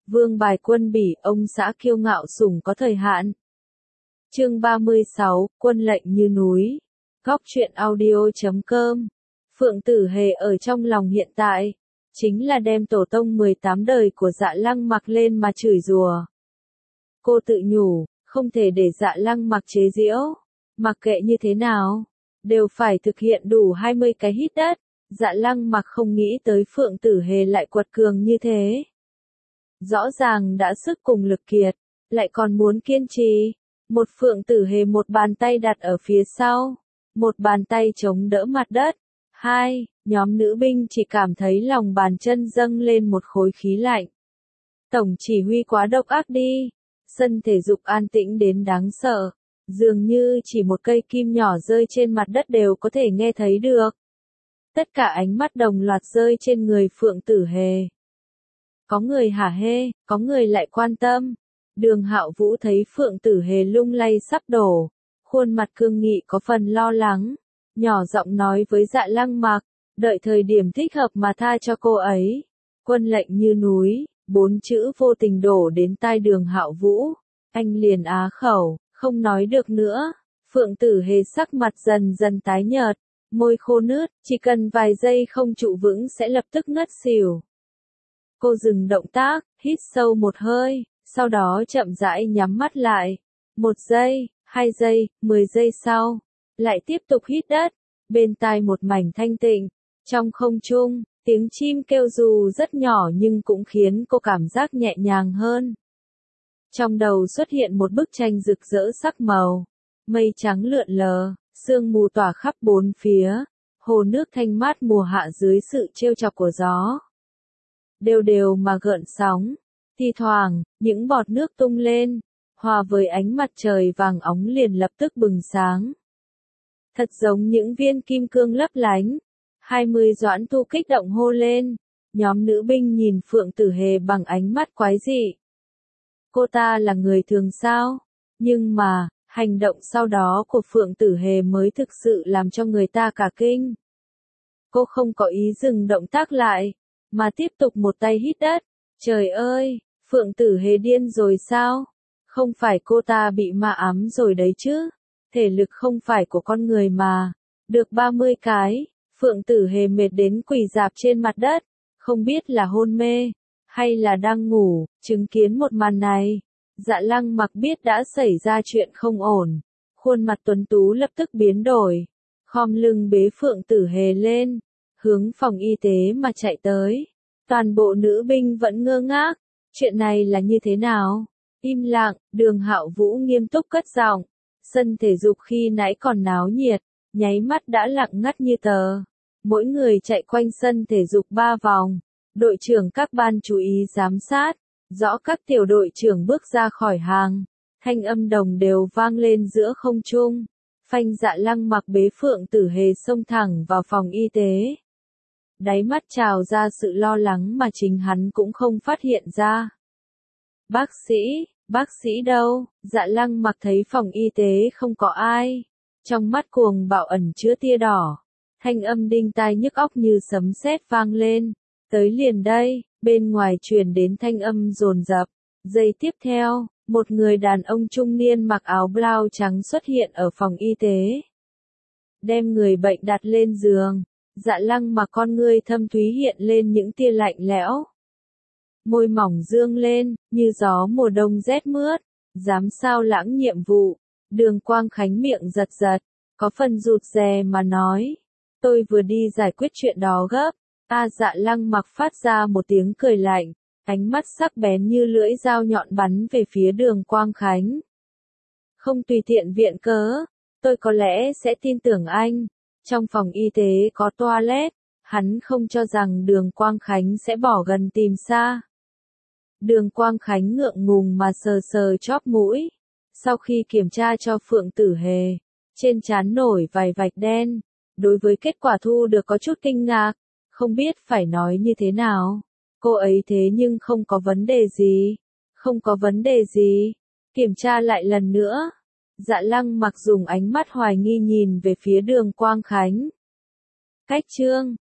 Vương bài quân bỉ, ông xã kiêu ngạo sủng có thời hạn. Chương 36, quân lệnh như núi. Góc truyện audio.com. Phượng Tử Hề ở trong lòng hiện tại, chính là đem tổ tông 18 đời của Dạ Lăng Mặc lên mà chửi rủa. Cô tự nhủ, không thể để Dạ Lăng Mặc chế giễu, mặc kệ như thế nào, đều phải thực hiện đủ 20 cái hít đất. Dạ Lăng Mặc không nghĩ tới Phượng Tử Hề lại quật cường như thế. Rõ ràng đã sức cùng lực kiệt, lại còn muốn kiên trì. Một Phượng Tử Hề một bàn tay đặt ở phía sau, một bàn tay chống đỡ mặt đất. Hai, nhóm nữ binh chỉ cảm thấy lòng bàn chân dâng lên một khối khí lạnh. Tổng chỉ huy quá độc ác đi. Sân thể dục an tĩnh đến đáng sợ, dường như chỉ một cây kim nhỏ rơi trên mặt đất đều có thể nghe thấy được. Tất cả ánh mắt đồng loạt rơi trên người Phượng Tử Hề. Có người hả hê, có người lại quan tâm. Đường Hạo Vũ thấy Phượng Tử Hề lung lay sắp đổ, khuôn mặt cương nghị có phần lo lắng, nhỏ giọng nói với Dạ Lăng Mặc, đợi thời điểm thích hợp mà tha cho cô ấy. Quân lệnh như núi, 4 chữ vô tình đổ đến tai Đường Hạo Vũ, anh liền á khẩu, không nói được nữa. Phượng Tử Hề sắc mặt dần dần tái nhợt, môi khô nướt, chỉ cần vài giây không trụ vững sẽ lập tức ngất xỉu. Cô dừng động tác, hít sâu một hơi, sau đó chậm rãi nhắm mắt lại. 1 giây, 2 giây, 10 giây sau, lại tiếp tục hít đất. Bên tai một mảnh thanh tịnh, trong không trung, tiếng chim kêu dù rất nhỏ nhưng cũng khiến cô cảm giác nhẹ nhàng hơn. Trong đầu xuất hiện một bức tranh rực rỡ sắc màu, mây trắng lượn lờ, sương mù tỏa khắp bốn phía, hồ nước thanh mát mùa hạ dưới sự trêu chọc của gió. Đều đều mà gợn sóng, thi thoảng, những bọt nước tung lên, hòa với ánh mặt trời vàng óng liền lập tức bừng sáng. Thật giống những viên kim cương lấp lánh. 20 Doãn Tu kích động hô lên. Nhóm nữ binh nhìn Phượng Tử Hề bằng ánh mắt quái dị. Cô ta là người thường sao? Nhưng mà, hành động sau đó của Phượng Tử Hề mới thực sự làm cho người ta cả kinh. Cô không có ý dừng động tác lại, mà tiếp tục một tay hít đất. Trời ơi, Phượng Tử Hề điên rồi sao? Không phải cô ta bị ma ám rồi đấy chứ? Thể lực không phải của con người mà. Được 30 cái, Phượng Tử Hề mệt đến quỳ rạp trên mặt đất, không biết là hôn mê, hay là đang ngủ. Chứng kiến một màn này, Dạ Lăng Mặc biết đã xảy ra chuyện không ổn. Khuôn mặt tuấn tú lập tức biến đổi, khom lưng bế Phượng Tử Hề lên, hướng phòng y tế mà chạy tới. Toàn bộ nữ binh vẫn ngơ ngác, chuyện này là như thế nào? Im lặng, Đường Hạo Vũ nghiêm túc cất giọng. Sân thể dục khi nãy còn náo nhiệt, nháy mắt đã lặng ngắt như tờ. Mỗi người chạy quanh sân thể dục 3 vòng. Đội trưởng các ban chú ý giám sát, rõ các tiểu đội trưởng bước ra khỏi hàng. Thanh âm đồng đều vang lên giữa không trung. Phanh Dạ Lăng Mặc bế Phượng Tử Hề xông thẳng vào phòng y tế. Đáy mắt trào ra sự lo lắng mà chính hắn cũng không phát hiện ra. Bác sĩ đâu? Dạ Lăng Mặc thấy phòng y tế không có ai. Trong mắt cuồng bạo ẩn chứa tia đỏ. Thanh âm đinh tai nhức óc như sấm sét vang lên. Tới liền đây, bên ngoài truyền đến thanh âm dồn dập. Giây tiếp theo, một người đàn ông trung niên mặc áo blau trắng xuất hiện ở phòng y tế. Đem người bệnh đặt lên giường. Dạ Lăng Mặc con ngươi thâm thúy hiện lên những tia lạnh lẽo. Môi mỏng dương lên, như gió mùa đông rét mướt. Dám sao lãng nhiệm vụ. Đường Quang Khánh miệng giật giật, có phần rụt rè mà nói. Tôi vừa đi giải quyết chuyện đó gấp. Dạ Lăng Mặc phát ra một tiếng cười lạnh, ánh mắt sắc bén như lưỡi dao nhọn bắn về phía Đường Quang Khánh. Không tùy tiện viện cớ, tôi có lẽ sẽ tin tưởng anh. Trong phòng y tế có toilet, hắn không cho rằng Đường Quang Khánh sẽ bỏ gần tìm xa. Đường Quang Khánh ngượng ngùng mà sờ sờ chóp mũi. Sau khi kiểm tra cho Phượng Tử Hề, trên trán nổi vài vạch đen. Đối với kết quả thu được có chút kinh ngạc, không biết phải nói như thế nào. Cô ấy thế nhưng không có vấn đề gì. Không có vấn đề gì. Kiểm tra lại lần nữa. Dạ Lăng Mặc dùng ánh mắt hoài nghi nhìn về phía Đường Quang Khánh. Cách chương